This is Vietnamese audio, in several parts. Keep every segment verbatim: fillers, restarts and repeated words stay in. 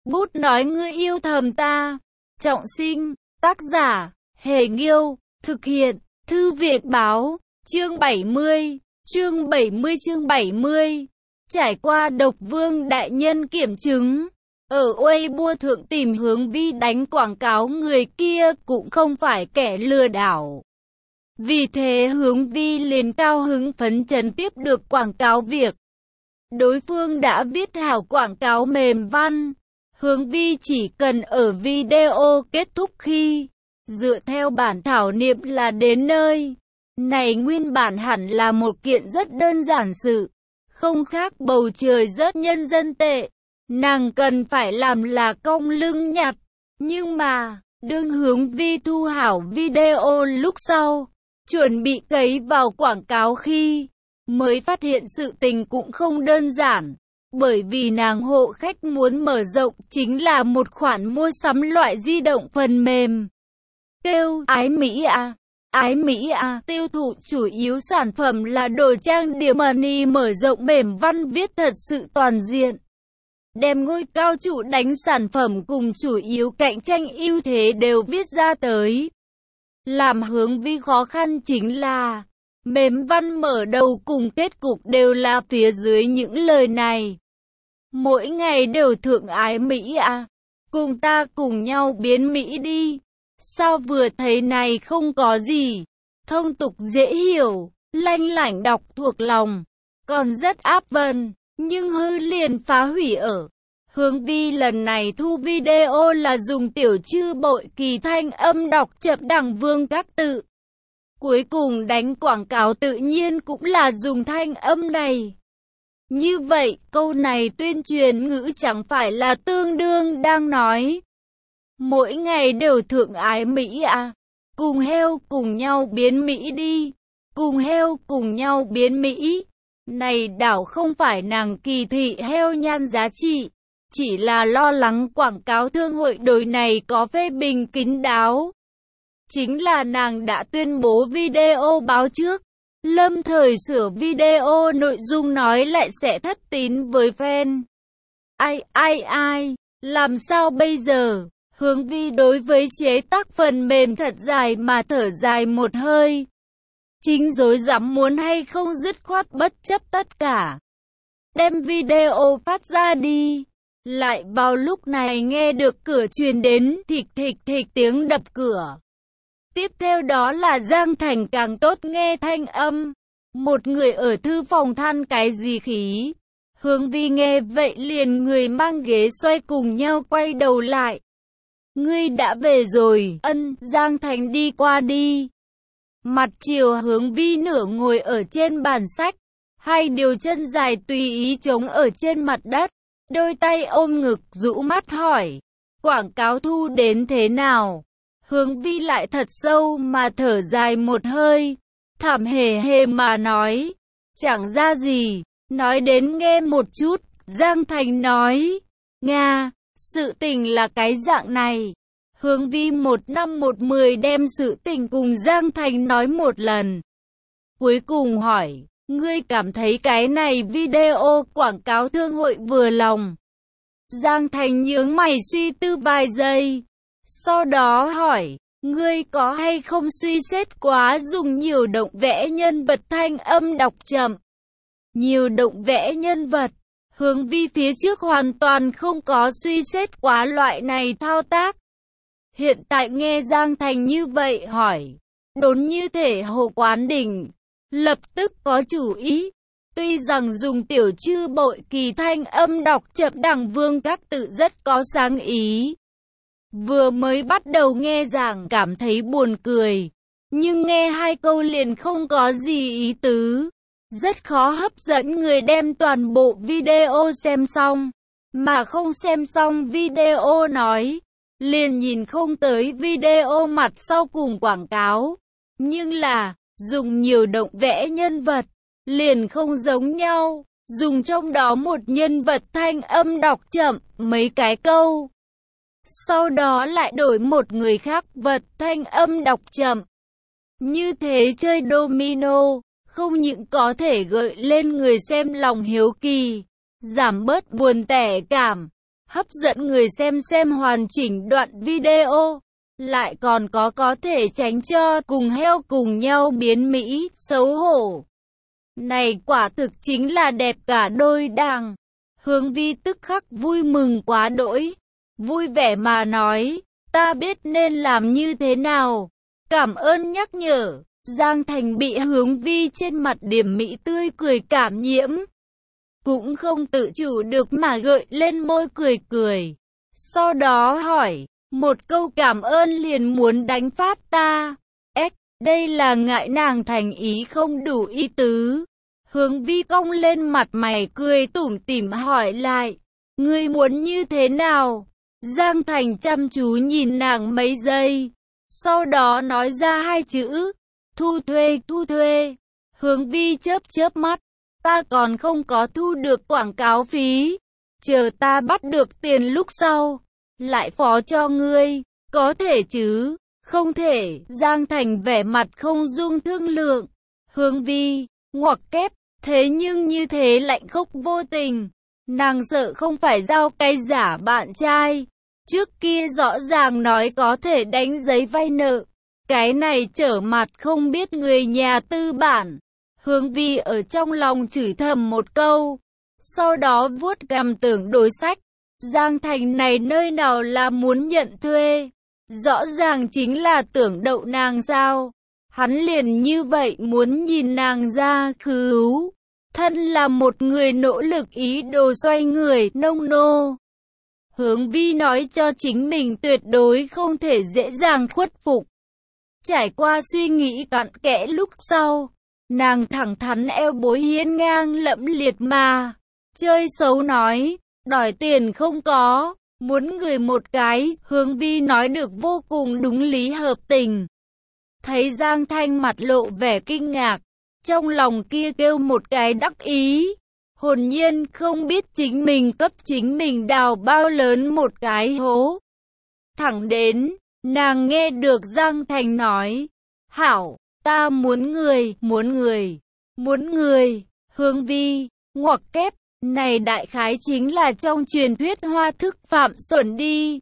Bút nói ngươi yêu thầm ta. Trọng sinh, tác giả, Hề Nghiêu, thực hiện, Thư viện báo, chương bảy mươi, chương bảy mươi chương bảy mươi. Trải qua độc vương đại nhân kiểm chứng, ở Weibo thượng tìm Hướng Vi đánh quảng cáo người kia cũng không phải kẻ lừa đảo. Vì thế Hướng Vi liền cao hứng phấn chấn tiếp được quảng cáo việc. Đối phương đã viết hảo quảng cáo mềm văn. Hướng Vi chỉ cần ở video kết thúc khi dựa theo bản thảo niệm là đến nơi. Này nguyên bản hẳn là một kiện rất đơn giản sự, không khác bầu trời rớt nhân dân tệ. Nàng cần phải làm là cong lưng nhặt. Nhưng mà, đương Hướng Vi thu hảo video lúc sau, chuẩn bị cấy vào quảng cáo khi, mới phát hiện sự tình cũng không đơn giản. Bởi vì nàng hộ khách muốn mở rộng chính là một khoản mua sắm loại di động phần mềm. Kêu Ái Mỹ A. Ái Mỹ A tiêu thụ chủ yếu sản phẩm là đồ trang điểm money, mở rộng mềm văn viết thật sự toàn diện. Đem ngôi cao trụ đánh sản phẩm cùng chủ yếu cạnh tranh ưu thế đều viết ra tới. Làm Hướng Vi khó khăn chính là mềm văn mở đầu cùng kết cục đều là phía dưới những lời này. Mỗi ngày đều thượng Ái Mỹ à, cùng ta cùng nhau biến Mỹ đi. Sao vừa thấy này không có gì, thông tục dễ hiểu, lanh lảnh đọc thuộc lòng, còn rất áp vần, nhưng hư liền phá hủy ở. Hướng Vi lần này thu video là dùng tiểu chư bội kỳ thanh âm đọc chậm đẳng vương các tự. Cuối cùng đánh quảng cáo tự nhiên cũng là dùng thanh âm này. Như vậy, câu này tuyên truyền ngữ chẳng phải là tương đương đang nói. Mỗi ngày đều thượng Ái Mỹ à, cùng heo cùng nhau biến Mỹ đi, cùng heo cùng nhau biến Mỹ. Này đảo không phải nàng kỳ thị heo nhan giá trị, chỉ là lo lắng quảng cáo thương hội đối này có phê bình kín đáo. Chính là nàng đã tuyên bố video báo trước, lâm thời sửa video nội dung nói lại sẽ thất tín với fan. Ai ai ai, làm sao bây giờ? Hướng Vi đối với chế tác phần mềm thật dài mà thở dài một hơi. Chính rối rắm muốn hay không dứt khoát bất chấp tất cả. Đem video phát ra đi. Lại vào lúc này nghe được cửa truyền đến thịch thịch thịch tiếng đập cửa. Tiếp theo đó là Giang Thành càng tốt nghe thanh âm. Một người ở thư phòng than cái gì khí. Hướng Vi nghe vậy liền người mang ghế xoay cùng nhau quay đầu lại. Ngươi đã về rồi, ân, Giang Thành đi qua đi. Mặt chiều Hướng Vi nửa ngồi ở trên bàn sách, hai điều chân dài tùy ý chống ở trên mặt đất, đôi tay ôm ngực rũ mắt hỏi, quảng cáo thu đến thế nào? Hướng Vi lại thật sâu mà thở dài một hơi, thảm hề hề mà nói, chẳng ra gì, nói đến nghe một chút. Giang Thành nói, Nga, sự tình là cái dạng này. Hướng Vi một năm một mười đem sự tình cùng Giang Thành nói một lần. Cuối cùng hỏi, ngươi cảm thấy cái này video quảng cáo thương hội vừa lòng? Giang Thành nhướng mày suy tư vài giây. Sau đó hỏi, ngươi có hay không suy xét quá dùng nhiều động vẽ nhân vật thanh âm đọc chậm? Nhiều động vẽ nhân vật. Hướng Vi phía trước hoàn toàn không có suy xét quá loại này thao tác. Hiện tại nghe Giang Thành như vậy hỏi, đốn như thể hồ quán đỉnh, lập tức có chủ ý. Tuy rằng dùng tiểu chư bội kỳ thanh âm đọc chậm đẳng vương các tự rất có sáng ý. Vừa mới bắt đầu nghe giảng cảm thấy buồn cười, nhưng nghe hai câu liền không có gì ý tứ. Rất khó hấp dẫn người đem toàn bộ video xem xong, mà không xem xong video nói, liền nhìn không tới video mặt sau cùng quảng cáo. Nhưng là, dùng nhiều động vẽ nhân vật, liền không giống nhau, dùng trong đó một nhân vật thanh âm đọc chậm, mấy cái câu. Sau đó lại đổi một người khác vật thanh âm đọc chậm. Như thế chơi domino, không những có thể gợi lên người xem lòng hiếu kỳ, giảm bớt buồn tẻ cảm, hấp dẫn người xem xem hoàn chỉnh đoạn video, lại còn có có thể tránh cho cùng heo cùng nhau biến Mỹ, xấu hổ. Này quả thực chính là đẹp cả đôi đàng. Hướng Vi tức khắc vui mừng quá đỗi, vui vẻ mà nói, ta biết nên làm như thế nào. Cảm ơn nhắc nhở. Giang Thành bị Hướng Vi trên mặt điểm mỹ tươi cười cảm nhiễm, cũng không tự chủ được mà gợi lên môi cười cười. Sau đó hỏi, một câu cảm ơn liền muốn đánh phát ta. Ếch, đây là ngại nàng thành ý không đủ ý tứ. Hướng Vi cong lên mặt mày cười tủm tỉm hỏi lại, ngươi muốn như thế nào? Giang Thành chăm chú nhìn nàng mấy giây, sau đó nói ra hai chữ, thu thuê, thu thuê. Hướng Vi chớp chớp mắt, ta còn không có thu được quảng cáo phí, chờ ta bắt được tiền lúc sau, lại phó cho ngươi, có thể chứ? Không thể. Giang Thành vẻ mặt không dung thương lượng. Hướng Vi, ngoặc kép, thế nhưng như thế lạnh khốc vô tình, nàng sợ không phải giao cái giả bạn trai, trước kia rõ ràng nói có thể đánh giấy vay nợ, cái này trở mặt không biết người nhà tư bản. Hướng Vi ở trong lòng chửi thầm một câu, sau đó vuốt cằm tưởng đối sách. Giang Thành này nơi nào là muốn nhận thuê, rõ ràng chính là tưởng đậu nàng sao. Hắn liền như vậy muốn nhìn nàng ra cứu. Thân là một người nỗ lực ý đồ xoay người nông nô. Hướng Vi nói cho chính mình tuyệt đối không thể dễ dàng khuất phục. Trải qua suy nghĩ cặn kẽ lúc sau, nàng thẳng thắn eo bối hiên ngang lẫm liệt mà chơi xấu nói, đòi tiền không có, muốn người một cái. Hướng Vi nói được vô cùng đúng lý hợp tình. Thấy Giang Thanh mặt lộ vẻ kinh ngạc, trong lòng kia kêu một cái đắc ý, hồn nhiên không biết chính mình cấp chính mình đào bao lớn một cái hố. Thẳng đến, nàng nghe được Giang Thành nói, hảo, ta muốn người, muốn người, muốn người. Hướng Vi, ngoặc kép, này đại khái chính là trong truyền thuyết hoa thức Phạm Xuẩn đi.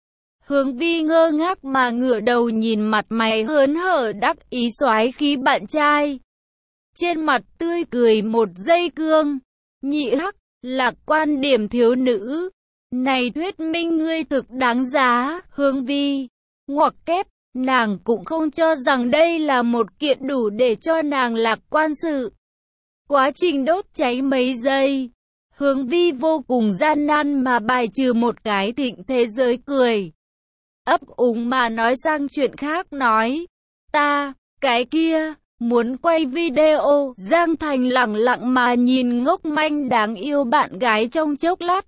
Hướng Vi ngơ ngác mà ngửa đầu nhìn mặt mày hớn hở đắc ý soái khí bạn trai. Trên mặt tươi cười một giây cương, nhị hắc, lạc quan điểm thiếu nữ. Này thuyết minh ngươi thực đáng giá. Hướng Vi, ngoặc kép, nàng cũng không cho rằng đây là một kiện đủ để cho nàng lạc quan sự. Quá trình đốt cháy mấy giây, Hướng Vi vô cùng gian nan mà bài trừ một cái thịnh thế giới cười. Ấp úng mà nói sang chuyện khác nói, ta, cái kia, muốn quay video. Giang Thành lẳng lặng mà nhìn ngốc manh đáng yêu bạn gái trong chốc lát.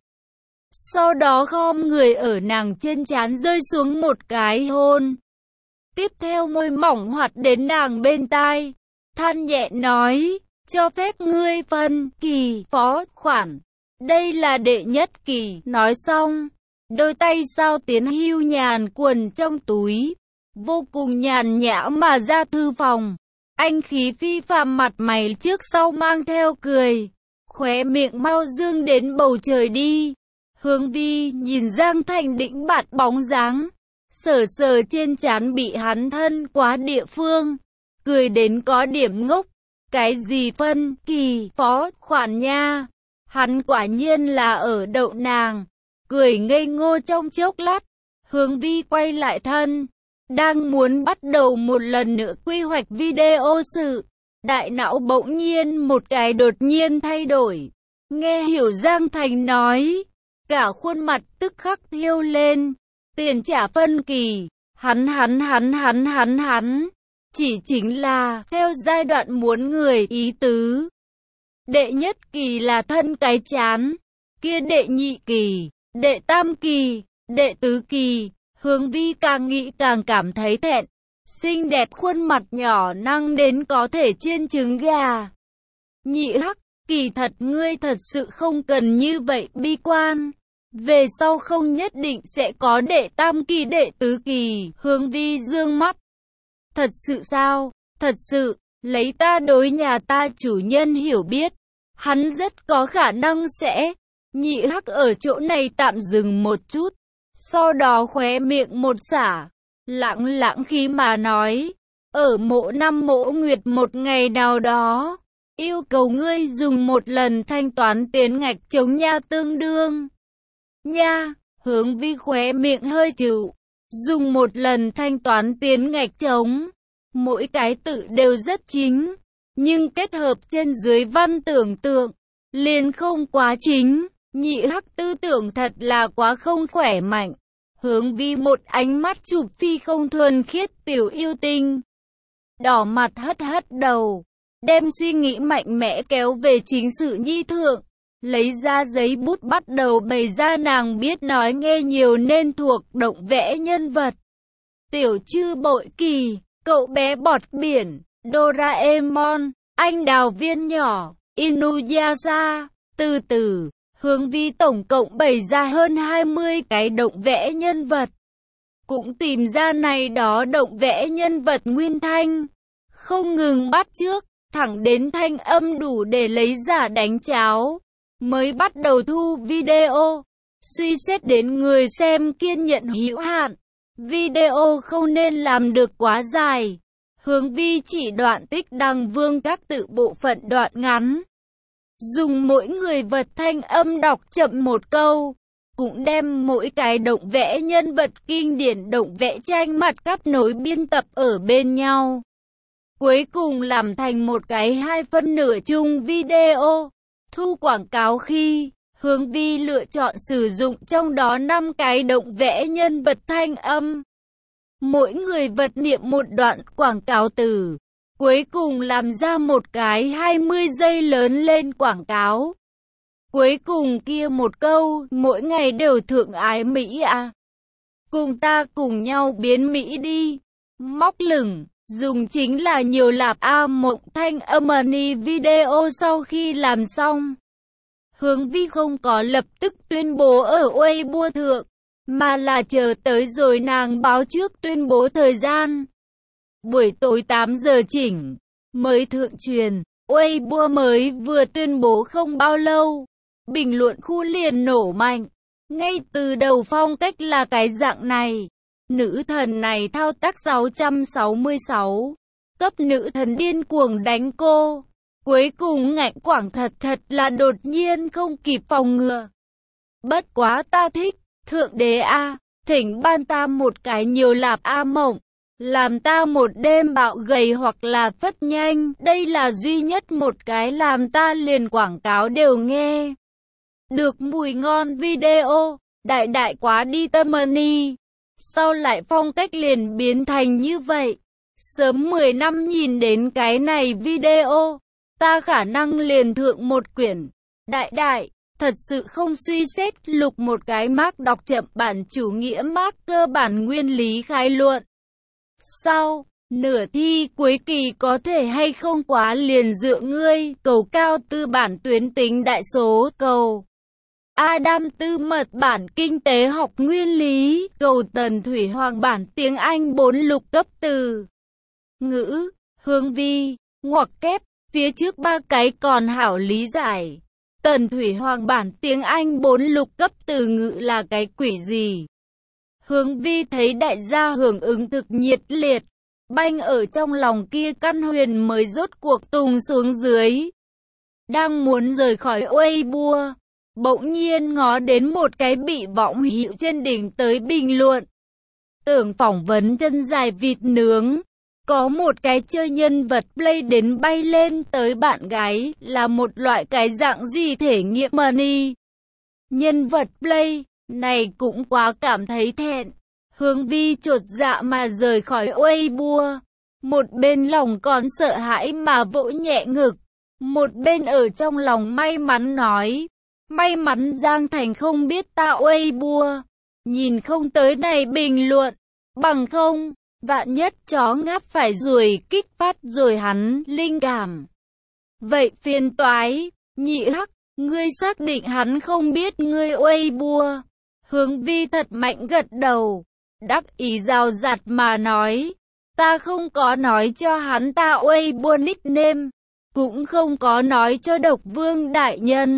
Sau đó khom người ở nàng trên trán rơi xuống một cái hôn. Tiếp theo môi mỏng hoạt đến nàng bên tai, than nhẹ nói, cho phép ngươi phân kỳ phó khoản. Đây là đệ nhất kỳ. Nói xong, đôi tay sao tiến hưu nhàn quần trong túi, vô cùng nhàn nhã mà ra thư phòng. Anh khí phi phàm mặt mày trước sau mang theo cười, khóe miệng mau dương đến bầu trời đi. Hướng Vi nhìn Giang Thành đĩnh bạt bóng dáng, sờ sờ trên trán bị hắn thân quá địa phương, cười đến có điểm ngốc. Cái gì phân kỳ phó khoản nha, hắn quả nhiên là ở đậu nàng. Cười ngây ngô trong chốc lát, Hướng Vi quay lại thân, đang muốn bắt đầu một lần nữa quy hoạch video sự, đại não bỗng nhiên một cái đột nhiên thay đổi. Nghe hiểu Giang Thành nói, cả khuôn mặt tức khắc thiêu lên. Tiền trả phân kỳ, hắn hắn hắn hắn hắn hắn, chỉ chính là theo giai đoạn muốn người ý tứ. Đệ nhất kỳ là thân cái chán, kia đệ nhị kỳ, đệ tam kỳ, đệ tứ kỳ. Hướng Vi càng nghĩ càng cảm thấy thẹn, xinh đẹp khuôn mặt nhỏ năng đến có thể chiên trứng gà. Nhị hắc, kỳ thật ngươi thật sự không cần như vậy bi quan, về sau không nhất định sẽ có đệ tam kỳ đệ tứ kỳ. Hướng Vi dương mắt, thật sự sao? Thật sự, lấy ta đối nhà ta chủ nhân hiểu biết, hắn rất có khả năng sẽ Nhị Hắc ở chỗ này tạm dừng một chút, sau đó khóe miệng một xả, lãng lãng khí mà nói, ở mộ năm mộ nguyệt một ngày nào đó, yêu cầu ngươi dùng một lần thanh toán tiền ngạch chống nha tương đương. Nha, Hướng Vi khóe miệng hơi chịu, dùng một lần thanh toán tiền ngạch chống, mỗi cái tự đều rất chính, nhưng kết hợp trên dưới văn tưởng tượng, liền không quá chính. Nhị Hắc tư tưởng thật là quá không khỏe mạnh. Hướng Vi một ánh mắt chụp phi không thuần khiết tiểu yêu tinh, đỏ mặt hất hất đầu, đem suy nghĩ mạnh mẽ kéo về chính sự nhi thượng, lấy ra giấy bút bắt đầu bày ra nàng biết nói nghe nhiều nên thuộc động vẽ nhân vật. Tiểu Trư Bội Kỳ, cậu bé bọt biển, Doraemon, anh đào viên nhỏ, Inuyasha, từ từ. Hướng Vi tổng cộng bày ra hơn hai mươi cái động vẽ nhân vật. Cũng tìm ra này đó động vẽ nhân vật nguyên thanh. Không ngừng bắt chước, thẳng đến thanh âm đủ để lấy giả đánh cháo. Mới bắt đầu thu video. Suy xét đến người xem kiên nhẫn hữu hạn. Video không nên làm được quá dài. Hướng Vi chỉ đoạn tích đăng vương các tự bộ phận đoạn ngắn. Dùng mỗi người vật thanh âm đọc chậm một câu, cũng đem mỗi cái động vẽ nhân vật kinh điển động vẽ tranh mặt cắt nối biên tập ở bên nhau. Cuối cùng làm thành một cái hai phân nửa chung video. Thu quảng cáo khi, Hướng Vi lựa chọn sử dụng trong đó năm cái động vẽ nhân vật thanh âm. Mỗi người vật niệm một đoạn quảng cáo từ. Cuối cùng làm ra một cái hai mươi giây lớn lên quảng cáo. Cuối cùng kia một câu, mỗi ngày đều thượng ái Mỹ à. Cùng ta cùng nhau biến Mỹ đi. Móc lửng, dùng chính là nhiều lạp A Mộng thanh âm money video sau khi làm xong. Hướng Vi không có lập tức tuyên bố ở Weibo thượng, mà là chờ tới rồi nàng báo trước tuyên bố thời gian. Buổi tối tám giờ chỉnh, mới thượng truyền, Weibo mới vừa tuyên bố không bao lâu. Bình luận khu liền nổ mạnh. Ngay từ đầu phong cách là cái dạng này. Nữ thần này thao tác sáu trăm sáu mươi sáu. Cấp nữ thần điên cuồng đánh cô. Cuối cùng ngạnh quảng thật thật là đột nhiên không kịp phòng ngừa. Bất quá ta thích, thượng đế A, thỉnh ban ta một cái nhiều lạp A Mộng. Làm ta một đêm bạo gầy hoặc là phất nhanh, đây là duy nhất một cái làm ta liền quảng cáo đều nghe. Được mùi ngon video, đại đại quá đi tâm money. Sau lại phong cách liền biến thành như vậy. Sớm mười năm nhìn đến cái này video, ta khả năng liền thượng một quyển. Đại đại, thật sự không suy xét lục một cái mác đọc chậm bản chủ nghĩa mác cơ bản nguyên lý khai luận. Sau, nửa thi cuối kỳ có thể hay không quá liền dựa ngươi, cầu cao tư bản tuyến tính đại số, cầu Adam tư mật bản kinh tế học nguyên lý, cầu Tần Thủy Hoàng bản tiếng Anh bốn lục cấp từ ngữ, Hướng Vi, ngoặc kép, phía trước ba cái còn hảo lý giải. Tần Thủy Hoàng bản tiếng Anh bốn lục cấp từ ngữ là cái quỷ gì? Hướng Vi thấy đại gia hưởng ứng thực nhiệt liệt, banh ở trong lòng kia căn huyền mới rốt cuộc tùng xuống dưới. Đang muốn rời khỏi Weibo, bỗng nhiên ngó đến một cái bị võng hiệu trên đỉnh tới bình luận. Tưởng phỏng vấn chân dài vịt nướng, có một cái chơi nhân vật play đến bay lên tới bạn gái là một loại cái dạng gì thể nghiệm money. Nhân vật play này cũng quá cảm thấy thẹn. Hướng Vi chột dạ mà rời khỏi Weibo. Một bên lòng còn sợ hãi mà vỗ nhẹ ngực. Một bên ở trong lòng may mắn nói. May mắn Giang Thành không biết ta Weibo. Nhìn không tới này bình luận. Bằng không, vạn nhất chó ngáp phải ruồi kích phát rồi hắn linh cảm. Vậy phiền toái, Nhị Hắc, ngươi xác định hắn không biết ngươi Weibo. Hướng Vi thật mạnh gật đầu. Đắc ý rào rạt mà nói. Ta không có nói cho hắn ta Weibo nickname. Cũng không có nói cho Độc Vương đại nhân.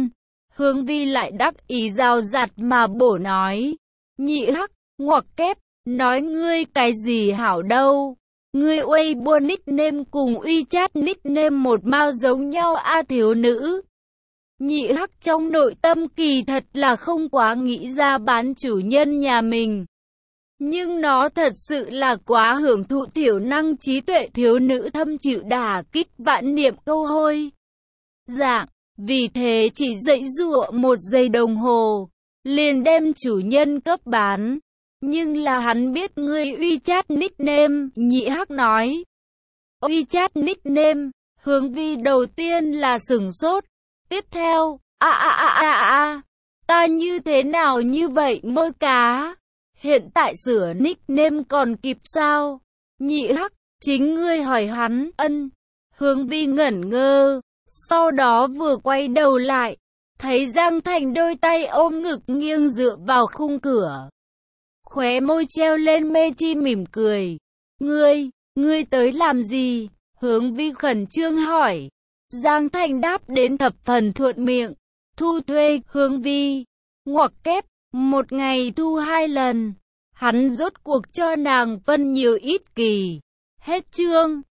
Hướng Vi lại đắc ý rào rạt mà bổ nói. Nhị hắc, ngoặc kép, nói ngươi cái gì hảo đâu. Ngươi Weibo nickname cùng WeChat nickname một mao giống nhau a thiếu nữ. Nhị hắc trong nội tâm kỳ thật là không quá nghĩ ra bán chủ nhân nhà mình. Nhưng nó thật sự là quá hưởng thụ thiểu năng trí tuệ thiếu nữ thâm chịu đả kích vạn niệm câu hôi. Dạng, vì thế chỉ dạy dụa một giây đồng hồ, liền đem chủ nhân cấp bán. Nhưng là hắn biết ngươi WeChat nickname, nhị hắc nói. WeChat nickname, Hướng Vi đầu tiên là sửng sốt. Tiếp theo, a a a a a, ta như thế nào như vậy môi cá? Hiện tại sửa nickname còn kịp sao? Nhị hắc, chính ngươi hỏi hắn, ân. Hướng Vi ngẩn ngơ, sau đó vừa quay đầu lại, thấy Giang Thành đôi tay ôm ngực nghiêng dựa vào khung cửa. Khóe môi treo lên mê chi mỉm cười. Ngươi, ngươi tới làm gì? Hướng Vi khẩn trương hỏi. Giang Thành đáp đến thập phần thuận miệng. Thu thuê, Hướng Vi. Ngoặc kép, một ngày thu hai lần. Hắn rốt cuộc cho nàng phân nhiều ít kỳ. Hết chương.